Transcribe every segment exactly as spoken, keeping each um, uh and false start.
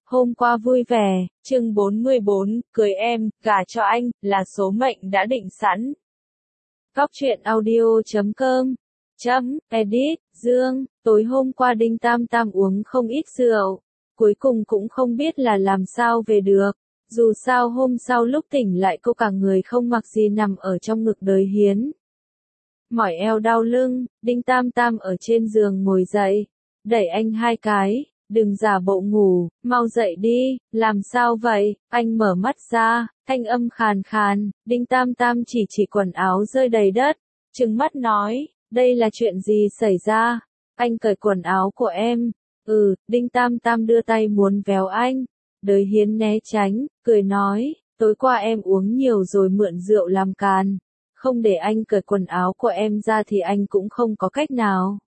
Hôm qua vui vẻ, chương bốn mươi bốn, cười em, gả cho anh, là số mệnh đã định sẵn. Góc truyện audio chấm com, chấm, edit, Dương, tối hôm qua Đinh Tam Tam uống không ít rượu, cuối cùng cũng không biết là làm sao về được. Dù sao hôm sau lúc tỉnh lại cô cả người không mặc gì nằm ở trong ngực Đời Hiến. Mỏi eo đau lưng, Đinh Tam Tam ở trên giường ngồi dậy, đẩy anh hai cái. Đừng giả bộ ngủ, mau dậy đi, làm sao vậy? Anh mở mắt ra, thanh âm khàn khàn, Đinh Tam Tam chỉ chỉ quần áo rơi đầy đất, trừng mắt nói, đây là chuyện gì xảy ra? Anh cởi quần áo của em. Ừ, Đinh Tam Tam đưa tay muốn véo anh. Đời Hiến né tránh, cười nói, tối qua em uống nhiều rồi mượn rượu làm càn. Không để anh cởi quần áo của em ra thì anh cũng không có cách nào.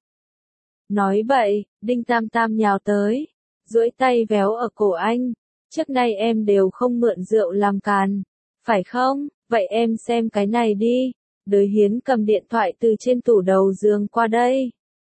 Nói vậy, Đinh Tam Tam nhào tới, duỗi tay véo ở cổ anh. Trước nay em đều không mượn rượu làm càn, phải không? Vậy em xem cái này đi. Đời Hiến cầm điện thoại từ trên tủ đầu giường qua đây.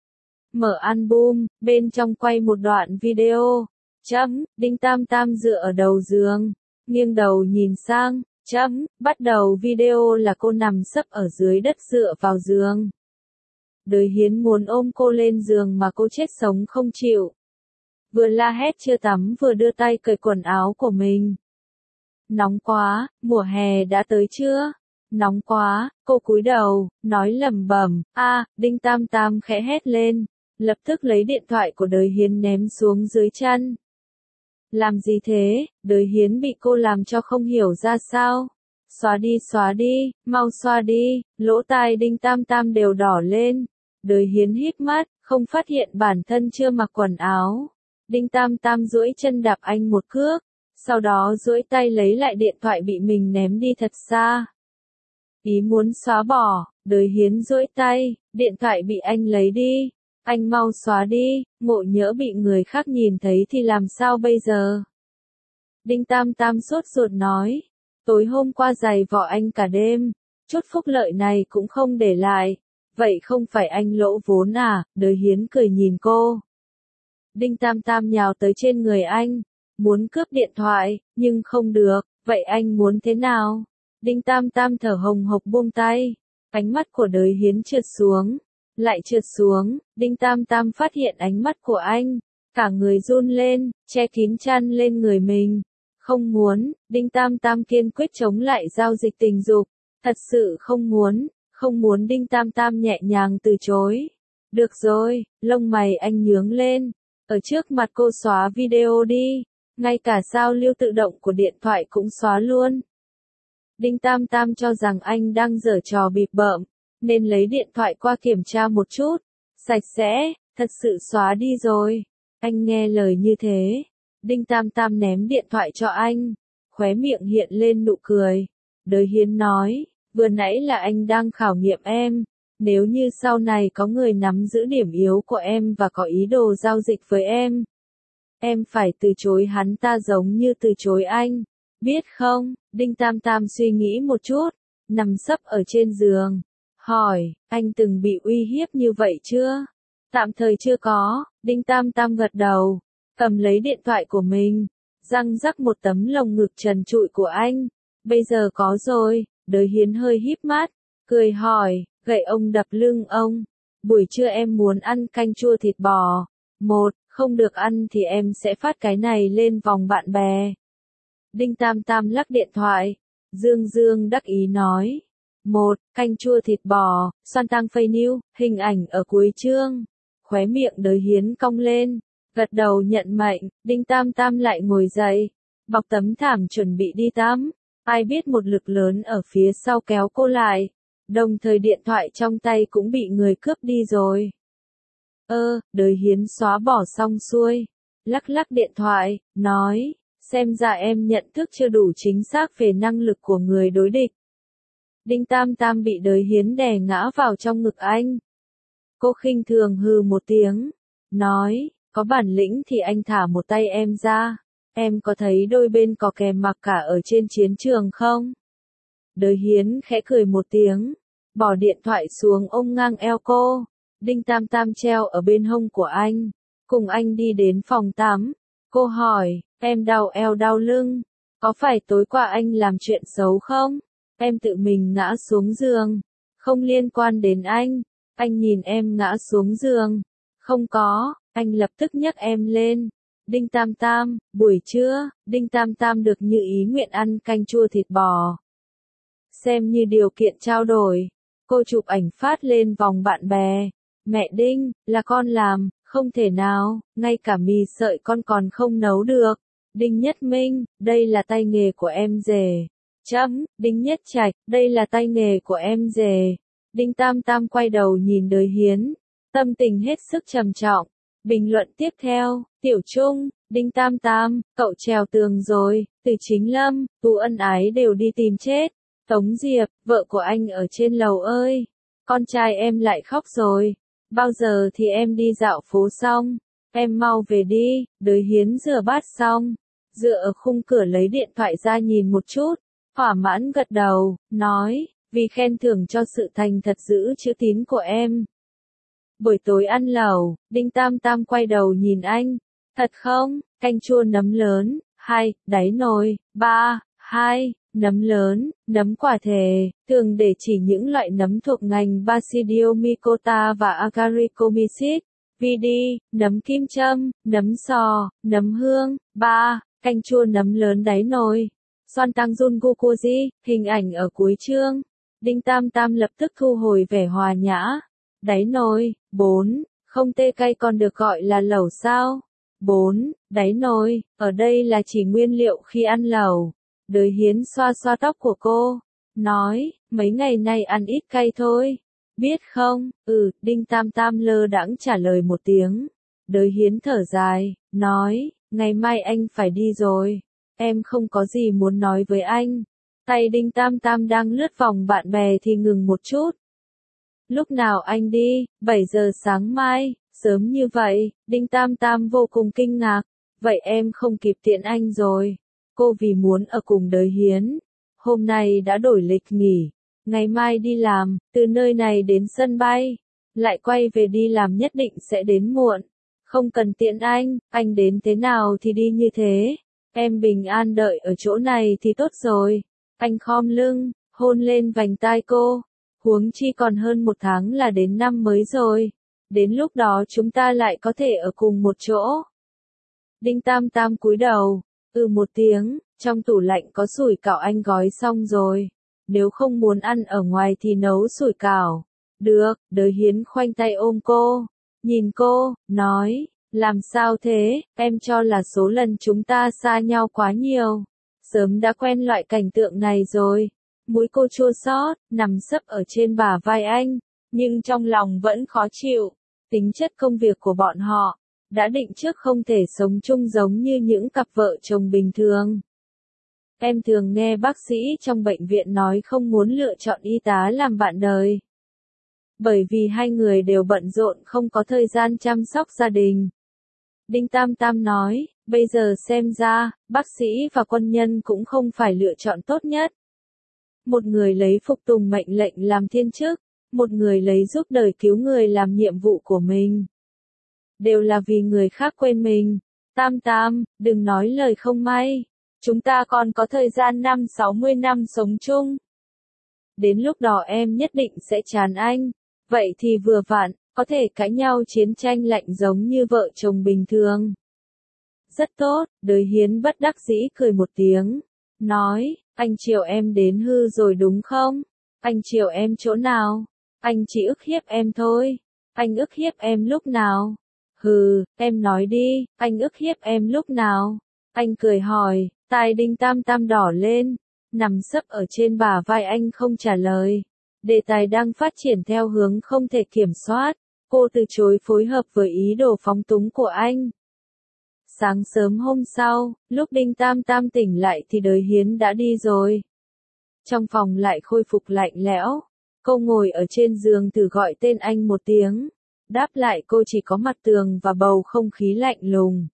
Mở album, bên trong quay một đoạn video. Chấm, Đinh Tam Tam dựa ở đầu giường, nghiêng đầu nhìn sang. Chấm, bắt đầu video là cô nằm sấp ở dưới đất dựa vào giường. Đời Hiến muốn ôm cô lên giường mà cô chết sống không chịu. Vừa la hét chưa tắm vừa đưa tay cởi quần áo của mình. Nóng quá, mùa hè đã tới chưa? Nóng quá, cô cúi đầu, nói lẩm bẩm, a, Đinh Tam Tam khẽ hét lên, lập tức lấy điện thoại của Đời Hiến ném xuống dưới chân. Làm gì thế? Đời Hiến bị cô làm cho không hiểu ra sao. Xóa đi xóa đi, mau xoa đi, lỗ tai Đinh Tam Tam đều đỏ lên. Đời Hiến híp mắt, không phát hiện bản thân chưa mặc quần áo. Đinh Tam Tam duỗi chân đạp anh một cước, sau đó duỗi tay lấy lại điện thoại bị mình ném đi thật xa. Ý muốn xóa bỏ, Đời Hiến duỗi tay, điện thoại bị anh lấy đi. Anh mau xóa đi, ngộ nhỡ bị người khác nhìn thấy thì làm sao bây giờ? Đinh Tam Tam sốt ruột nói, tối hôm qua giày vò anh cả đêm, chút phúc lợi này cũng không để lại. Vậy không phải anh lỗ vốn à? Đời Hiến cười nhìn cô. Đinh Tam Tam nhào tới trên người anh, muốn cướp điện thoại, nhưng không được, vậy anh muốn thế nào? Đinh Tam Tam thở hồng hộc buông tay, ánh mắt của Đời Hiến trượt xuống, lại trượt xuống, Đinh Tam Tam phát hiện ánh mắt của anh, cả người run lên, che kín chăn lên người mình. Không muốn, Đinh Tam Tam kiên quyết chống lại giao dịch tình dục, thật sự không muốn. Không muốn. Đinh Tam Tam nhẹ nhàng từ chối. Được rồi, lông mày anh nhướng lên. Ở trước mặt cô xóa video đi. Ngay cả giao lưu tự động của điện thoại cũng xóa luôn. Đinh Tam Tam cho rằng anh đang giở trò bịp bợm, nên lấy điện thoại qua kiểm tra một chút. Sạch sẽ, thật sự xóa đi rồi. Anh nghe lời như thế. Đinh Tam Tam ném điện thoại cho anh. Khóe miệng hiện lên nụ cười. Đời Hiến nói. Vừa nãy là anh đang khảo nghiệm em, nếu như sau này có người nắm giữ điểm yếu của em và có ý đồ giao dịch với em, em phải từ chối hắn ta giống như từ chối anh, biết không? Đinh Tam Tam suy nghĩ một chút, nằm sấp ở trên giường, hỏi, anh từng bị uy hiếp như vậy chưa? Tạm thời chưa có. Đinh Tam Tam gật đầu, cầm lấy điện thoại của mình, răng rắc một tấm lồng ngực trần trụi của anh, bây giờ có rồi. Đời Hiến hơi híp mắt, cười hỏi, gậy ông đập lưng ông. Buổi trưa em muốn ăn canh chua thịt bò. Một, không được ăn thì em sẽ phát cái này lên vòng bạn bè. Đinh Tam Tam lắc điện thoại. Dương Dương đắc ý nói. Một, canh chua thịt bò, xoan tăng phây niu, hình ảnh ở cuối chương. Khóe miệng Đời Hiến cong lên, gật đầu nhận mệnh. Đinh Tam Tam lại ngồi dậy, bọc tấm thảm chuẩn bị đi tắm. Ai biết một lực lớn ở phía sau kéo cô lại, đồng thời điện thoại trong tay cũng bị người cướp đi rồi. Ơ, Đời Hiến xóa bỏ xong xuôi, lắc lắc điện thoại, nói, xem ra em nhận thức chưa đủ chính xác về năng lực của người đối địch. Đinh Tam Tam bị Đời Hiến đè ngã vào trong ngực anh. Cô khinh thường hừ một tiếng, nói, có bản lĩnh thì anh thả một tay em ra. Em có thấy đôi bên có kè mặc cả ở trên chiến trường không? Đời Hiến khẽ cười một tiếng, bỏ điện thoại xuống ôm ngang eo cô. Đinh Tam Tam treo ở bên hông của anh, cùng anh đi đến phòng tắm. Cô hỏi, Em đau eo đau lưng. Có phải tối qua anh làm chuyện xấu không? Em tự mình ngã xuống giường. Không liên quan đến anh. Anh nhìn em ngã xuống giường. Không có, anh lập tức nhấc em lên. Đinh Tam Tam, buổi trưa, Đinh Tam Tam được như ý nguyện ăn canh chua thịt bò. Xem như điều kiện trao đổi. Cô chụp ảnh phát lên vòng bạn bè. Mẹ Đinh, là con làm, không thể nào, ngay cả mì sợi con còn không nấu được. Đinh Nhất Minh, đây là tay nghề của em rể. Chấm, Đinh Nhất Trạch, đây là tay nghề của em rể. Đinh Tam Tam quay đầu nhìn Đới Hiến, tâm tình hết sức trầm trọng. Bình luận tiếp theo, Tiểu Trung, Đinh Tam Tam, cậu trèo tường rồi, Từ Chính Lâm, Tú Ân Ái đều đi tìm chết. Tống Diệp, vợ của anh ở trên lầu ơi, con trai em lại khóc rồi. Bao giờ thì em đi dạo phố xong? Em mau về đi. Đới Hiến rửa bát xong, dựa ở khung cửa lấy điện thoại ra nhìn một chút, thỏa mãn gật đầu, nói, vì khen thưởng cho sự thành thật giữ chữ tín của em. Buổi tối ăn lẩu, Đinh Tam Tam quay đầu nhìn anh, thật không, canh chua nấm lớn, hai, đáy nồi, ba, hai, nấm lớn, nấm quả thể, thường để chỉ những loại nấm thuộc ngành Basidiomycota và Agaricomyces, vidi, nấm kim châm, nấm sò, nấm hương, ba, canh chua nấm lớn đáy nồi. Son Tăng Jun Gukuji, hình ảnh ở cuối chương. Đinh Tam Tam lập tức thu hồi vẻ hòa nhã. Đáy nồi, bốn, không tê cay còn được gọi là lẩu sao? bốn, đáy nồi, ở đây là chỉ nguyên liệu khi ăn lẩu. Đới Hiến xoa xoa tóc của cô, nói, mấy ngày nay ăn ít cay thôi. Biết không, ừ, Đinh Tam Tam lơ đãng trả lời một tiếng. Đới Hiến thở dài, nói, ngày mai anh phải đi rồi. Em không có gì muốn nói với anh. Tay Đinh Tam Tam đang lướt vòng bạn bè thì ngừng một chút. Lúc nào anh đi? bảy giờ sáng mai, sớm như vậy, Đinh Tam Tam vô cùng kinh ngạc. Vậy em không kịp tiện anh rồi. Cô vì muốn ở cùng Đới Hiến, hôm nay đã đổi lịch nghỉ. Ngày mai đi làm, từ nơi này đến sân bay, lại quay về đi làm nhất định sẽ đến muộn. Không cần tiện anh, anh đến thế nào thì đi như thế. Em bình an đợi ở chỗ này thì tốt rồi. Anh khom lưng, hôn lên vành tai cô. Huống chi còn hơn một tháng là đến năm mới rồi. Đến lúc đó chúng ta lại có thể ở cùng một chỗ. Đinh Tam Tam cúi đầu, ừ một tiếng, trong tủ lạnh có sủi cảo anh gói xong rồi. Nếu không muốn ăn ở ngoài thì nấu sủi cảo. Được, Đới Hiến khoanh tay ôm cô. Nhìn cô, nói, làm sao thế, em cho là số lần chúng ta xa nhau quá nhiều. Sớm đã quen loại cảnh tượng này rồi. Mũi cô chua xót, nằm sấp ở trên bả vai anh, nhưng trong lòng vẫn khó chịu. Tính chất công việc của bọn họ, đã định trước không thể sống chung giống như những cặp vợ chồng bình thường. Em thường nghe bác sĩ trong bệnh viện nói không muốn lựa chọn y tá làm bạn đời. Bởi vì hai người đều bận rộn không có thời gian chăm sóc gia đình. Đinh Tam Tam nói, bây giờ xem ra, bác sĩ và quân nhân cũng không phải lựa chọn tốt nhất. Một người lấy phục tùng mệnh lệnh làm thiên chức, một người lấy giúp đời cứu người làm nhiệm vụ của mình. Đều là vì người khác quên mình. Tam Tam, đừng nói lời không may. Chúng ta còn có thời gian năm sáu mươi năm sống chung. Đến lúc đó em nhất định sẽ chán anh. Vậy thì vừa vặn, có thể cãi nhau chiến tranh lạnh giống như vợ chồng bình thường. Rất tốt, Đới Hiến bất đắc dĩ cười một tiếng. Nói, anh chiều em đến hư rồi đúng không? Anh chiều em chỗ nào? Anh chỉ ức hiếp em thôi. Anh ức hiếp em lúc nào? Hừ, em nói đi, anh ức hiếp em lúc nào? Anh cười hỏi, tai Đinh Tam Tam đỏ lên, nằm sấp ở trên bả vai anh không trả lời. Đề tài đang phát triển theo hướng không thể kiểm soát, cô từ chối phối hợp với ý đồ phóng túng của anh. Sáng sớm hôm sau, lúc Đinh Tam Tam tỉnh lại thì Đới Hiến đã đi rồi. Trong phòng lại khôi phục lạnh lẽo, cô ngồi ở trên giường thử gọi tên anh một tiếng. Đáp lại cô chỉ có mặt tường và bầu không khí lạnh lùng.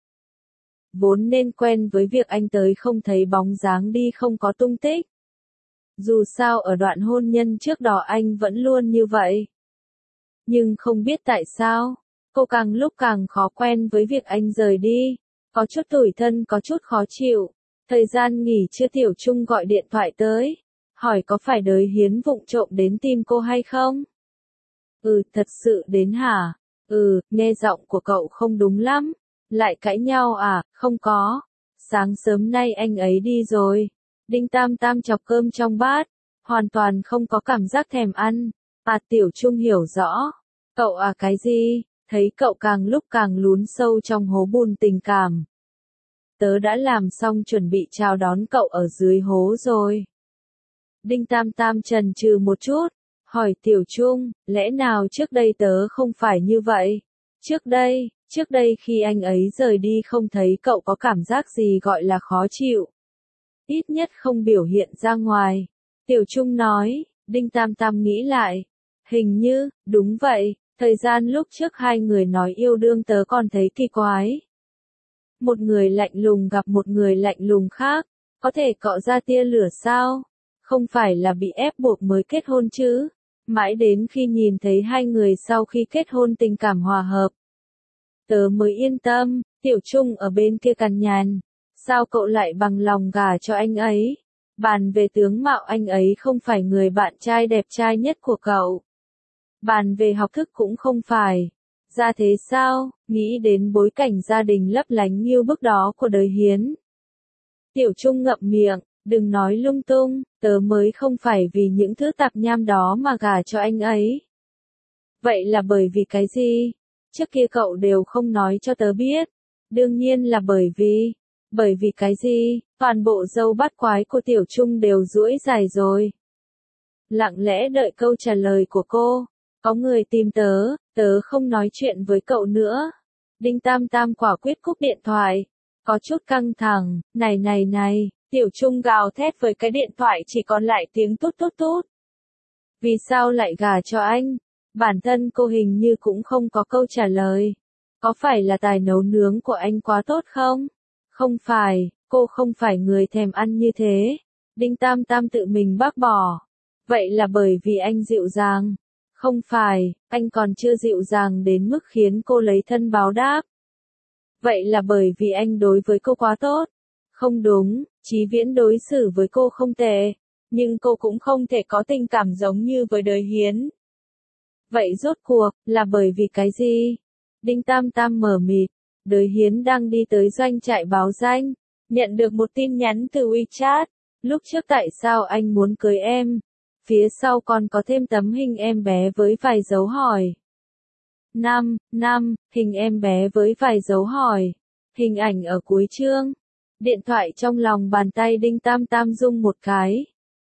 Vốn nên quen với việc anh tới không thấy bóng dáng đi không có tung tích. Dù sao ở đoạn hôn nhân trước đó anh vẫn luôn như vậy. Nhưng không biết tại sao, cô càng lúc càng khó quen với việc anh rời đi. Có chút tủi thân có chút khó chịu. Thời gian nghỉ trưa Tiểu Trung gọi điện thoại tới. Hỏi có phải Đới Hiến vụng trộm đến tìm cô hay không? Ừ, thật sự đến hả? Ừ, nghe giọng của cậu không đúng lắm. Lại cãi nhau à? Không có. Sáng sớm nay anh ấy đi rồi. Đinh Tam Tam chọc cơm trong bát. Hoàn toàn không có cảm giác thèm ăn. À, Tiểu Trung hiểu rõ. Cậu à cái gì? Thấy cậu càng lúc càng lún sâu trong hố bùn tình cảm. Tớ đã làm xong chuẩn bị chào đón cậu ở dưới hố rồi. Đinh Tam Tam chần chừ một chút. Hỏi Tiểu Trung, lẽ nào trước đây tớ không phải như vậy? Trước đây, trước đây khi anh ấy rời đi không thấy cậu có cảm giác gì gọi là khó chịu. Ít nhất không biểu hiện ra ngoài. Tiểu Trung nói, Đinh Tam Tam nghĩ lại. Hình như, đúng vậy, thời gian lúc trước hai người nói yêu đương tớ còn thấy kỳ quái. Một người lạnh lùng gặp một người lạnh lùng khác, có thể cọ ra tia lửa sao? Không phải là bị ép buộc mới kết hôn chứ? Mãi đến khi nhìn thấy hai người sau khi kết hôn tình cảm hòa hợp. Tớ mới yên tâm, Tiểu Trung ở bên kia cằn nhằn. Sao cậu lại bằng lòng gả cho anh ấy? Bàn về tướng mạo anh ấy không phải người bạn trai đẹp trai nhất của cậu. Bàn về học thức cũng không phải. Ra thế sao? Nghĩ đến bối cảnh gia đình lấp lánh như bức đó của Đới Hiến. Tiểu Trung ngậm miệng, đừng nói lung tung, tớ mới không phải vì những thứ tạp nham đó mà gả cho anh ấy. Vậy là bởi vì cái gì? Trước kia cậu đều không nói cho tớ biết. Đương nhiên là bởi vì... Bởi vì cái gì? Toàn bộ dâu bát quái của Tiểu Trung đều duỗi dài rồi. Lặng lẽ đợi câu trả lời của cô. Có người tìm tớ, tớ không nói chuyện với cậu nữa. Đinh Tam Tam quả quyết cúp điện thoại. Có chút căng thẳng, này này này, Tiểu Trung gào thét với cái điện thoại chỉ còn lại tiếng tút tút tút. Vì sao lại gả cho anh? Bản thân cô hình như cũng không có câu trả lời. Có phải là tài nấu nướng của anh quá tốt không? Không phải, cô không phải người thèm ăn như thế. Đinh Tam Tam tự mình bác bỏ. Vậy là bởi vì anh dịu dàng. Không phải, anh còn chưa dịu dàng đến mức khiến cô lấy thân báo đáp. Vậy là bởi vì anh đối với cô quá tốt. Không đúng, Chí Viễn đối xử với cô không tệ. Nhưng cô cũng không thể có tình cảm giống như với Đới Hiến. Vậy rốt cuộc, là bởi vì cái gì? Đinh Tam Tam mờ mịt. Đới Hiến đang đi tới doanh trại báo danh. Nhận được một tin nhắn từ WeChat. Lúc trước tại sao anh muốn cưới em? Phía sau còn có thêm tấm hình em bé với vài dấu hỏi. Năm, năm, hình em bé với vài dấu hỏi. Hình ảnh ở cuối chương. Điện thoại trong lòng bàn tay Đinh Tam Tam rung một cái.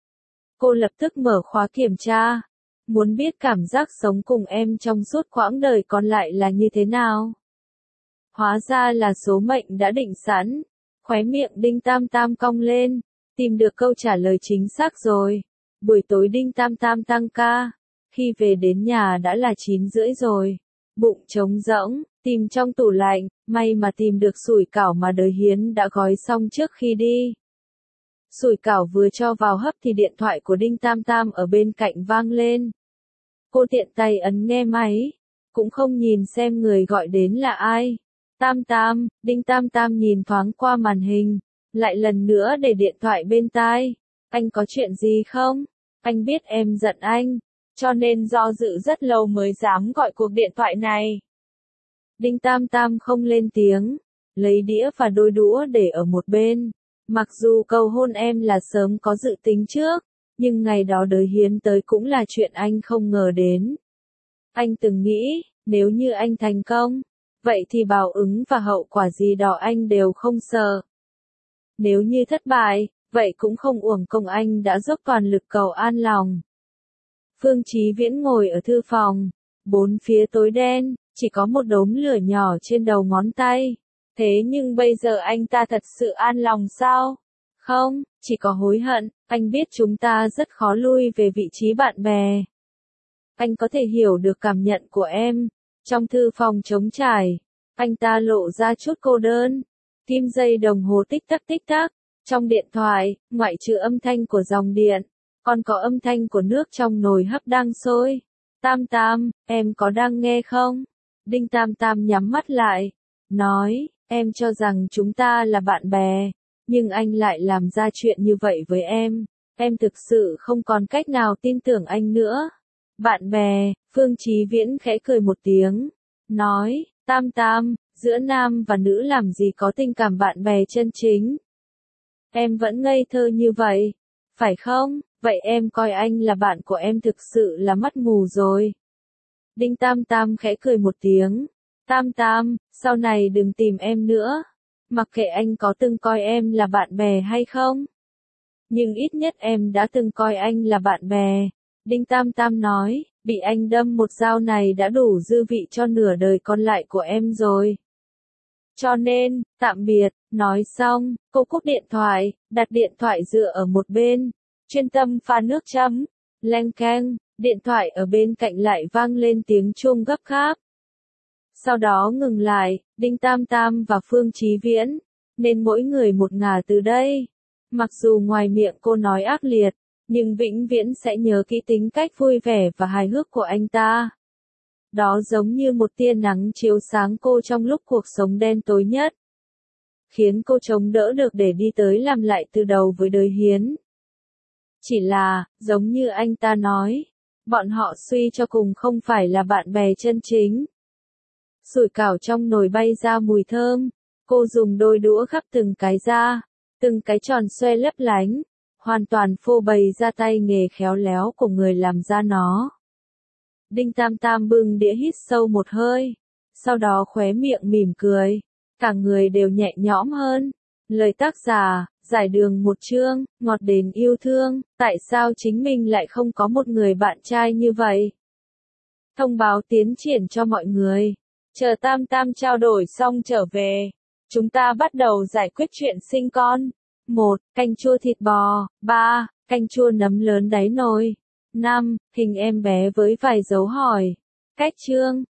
Cô lập tức mở khóa kiểm tra. Muốn biết cảm giác sống cùng em trong suốt quãng đời còn lại là như thế nào? Hóa ra là số mệnh đã định sẵn. Khóe miệng Đinh Tam Tam cong lên. Tìm được câu trả lời chính xác rồi. Buổi tối Đinh Tam Tam tăng ca. Khi về đến nhà đã là chín rưỡi rồi. Bụng trống rỗng, tìm trong tủ lạnh, may mà tìm được sủi cảo mà Đới Hiến đã gói xong trước khi đi. Sủi cảo vừa cho vào hấp thì điện thoại của Đinh Tam Tam ở bên cạnh vang lên. Cô tiện tay ấn nghe máy, cũng không nhìn xem người gọi đến là ai. Tam Tam, Đinh Tam Tam nhìn thoáng qua màn hình, lại lần nữa để điện thoại bên tai. Anh có chuyện gì không? Anh biết em giận anh, cho nên do dự rất lâu mới dám gọi cuộc điện thoại này. Đinh Tam Tam không lên tiếng, lấy đĩa và đôi đũa để ở một bên. Mặc dù cầu hôn em là sớm có dự tính trước, nhưng ngày đó Đới Hiến tới cũng là chuyện anh không ngờ đến. Anh từng nghĩ, nếu như anh thành công, vậy thì báo ứng và hậu quả gì đó anh đều không sợ. Nếu như thất bại, vậy cũng không uổng công anh đã dốc toàn lực cầu an lòng. Phương Chí Viễn ngồi ở thư phòng, bốn phía tối đen, chỉ có một đốm lửa nhỏ trên đầu ngón tay. Thế nhưng bây giờ anh ta thật sự an lòng sao? Không, chỉ có hối hận, anh biết chúng ta rất khó lui về vị trí bạn bè. Anh có thể hiểu được cảm nhận của em. Trong thư phòng trống trải, anh ta lộ ra chút cô đơn. Kim dây đồng hồ tích tắc tích tắc. Trong điện thoại, ngoại trừ âm thanh của dòng điện, còn có âm thanh của nước trong nồi hấp đang sôi. Tam Tam, em có đang nghe không? Đinh Tam Tam nhắm mắt lại, nói, Em cho rằng chúng ta là bạn bè, nhưng anh lại làm ra chuyện như vậy với em. Em thực sự không còn cách nào tin tưởng anh nữa. Bạn bè, Phương Chí Viễn khẽ cười một tiếng, nói, Tam Tam, giữa nam và nữ làm gì có tình cảm bạn bè chân chính. Em vẫn ngây thơ như vậy, phải không? Vậy em coi anh là bạn của em thực sự là mắt mù rồi. Đinh Tam Tam khẽ cười một tiếng, Tam Tam, sau này đừng tìm em nữa. Mặc kệ anh có từng coi em là bạn bè hay không. Nhưng ít nhất em đã từng coi anh là bạn bè. Đinh Tam Tam nói, bị anh đâm một dao này đã đủ dư vị cho nửa đời còn lại của em rồi. Cho nên, tạm biệt, nói xong, cô cúp điện thoại, đặt điện thoại dựa ở một bên, chuyên tâm pha nước chấm, leng keng, điện thoại ở bên cạnh lại vang lên tiếng chuông gấp gáp. Sau đó ngừng lại, Đinh Tam Tam và Phương Chí Viễn, nên mỗi người một ngả từ đây. Mặc dù ngoài miệng cô nói ác liệt, nhưng vĩnh viễn sẽ nhớ kỹ tính cách vui vẻ và hài hước của anh ta. Đó giống như một tia nắng chiếu sáng cô trong lúc cuộc sống đen tối nhất. Khiến cô chống đỡ được để đi tới làm lại từ đầu với đời Hiến. Chỉ là, giống như anh ta nói, bọn họ suy cho cùng không phải là bạn bè chân chính. Sủi cảo trong nồi bay ra mùi thơm, cô dùng đôi đũa gắp từng cái ra, từng cái tròn xoe lấp lánh, hoàn toàn phô bày ra tay nghề khéo léo của người làm ra nó. Đinh Tam Tam bưng đĩa hít sâu một hơi, sau đó khóe miệng mỉm cười, cả người đều nhẹ nhõm hơn. Lời tác giả, giải đường một chương, ngọt đến yêu thương, tại sao chính mình lại không có một người bạn trai như vậy? Thông báo tiến triển cho mọi người. Chờ Tam Tam trao đổi xong trở về, chúng ta bắt đầu giải quyết chuyện sinh con. một. Canh chua thịt bò. ba. Canh chua nấm lớn đáy nồi. năm. Hình em bé với vài dấu hỏi. Cách chương.